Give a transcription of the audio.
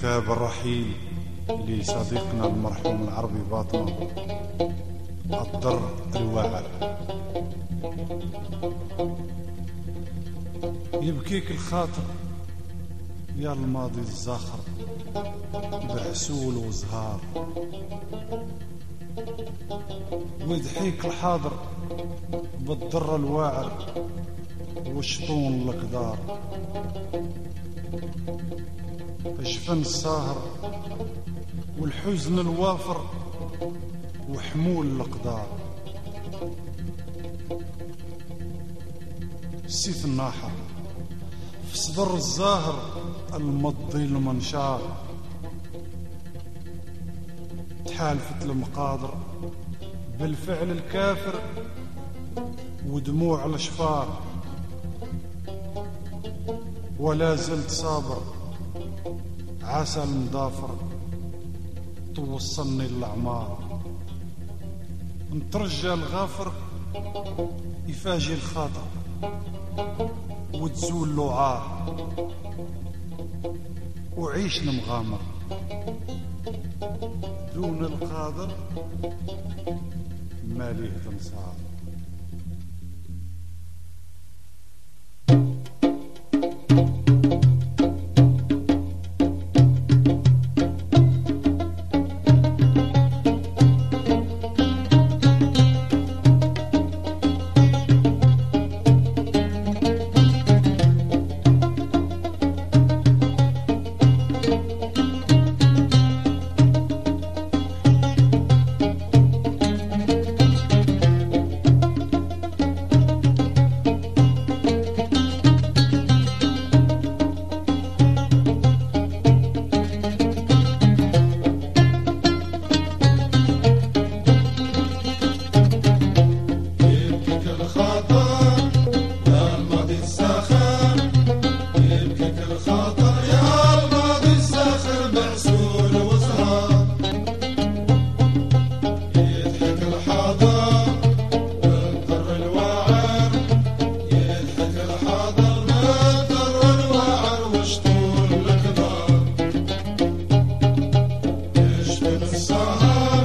كتاب الرحيل لصديقنا المرحوم العربي باطنة الضر الواعر. يبكيك الخاطر يا الماضي الزاخر بعسول وزهار، ويضحيك الحاضر بالضر الواعر وشطون القدار. الجفن الساهر والحزن الوافر وحمول الأقدار. السيف الناحر في صدر الزاهر المضي المنشار. تحالفت المقادر بالفعل الكافر ودموع الاشفار، ولا زلت صابر عسى المضافر توصلني الأعمار. نترجى الغافر يفاجئ الخاطر وتزول له عار، وعيش مغامر دون القادر ما ليه تنصار. Sahara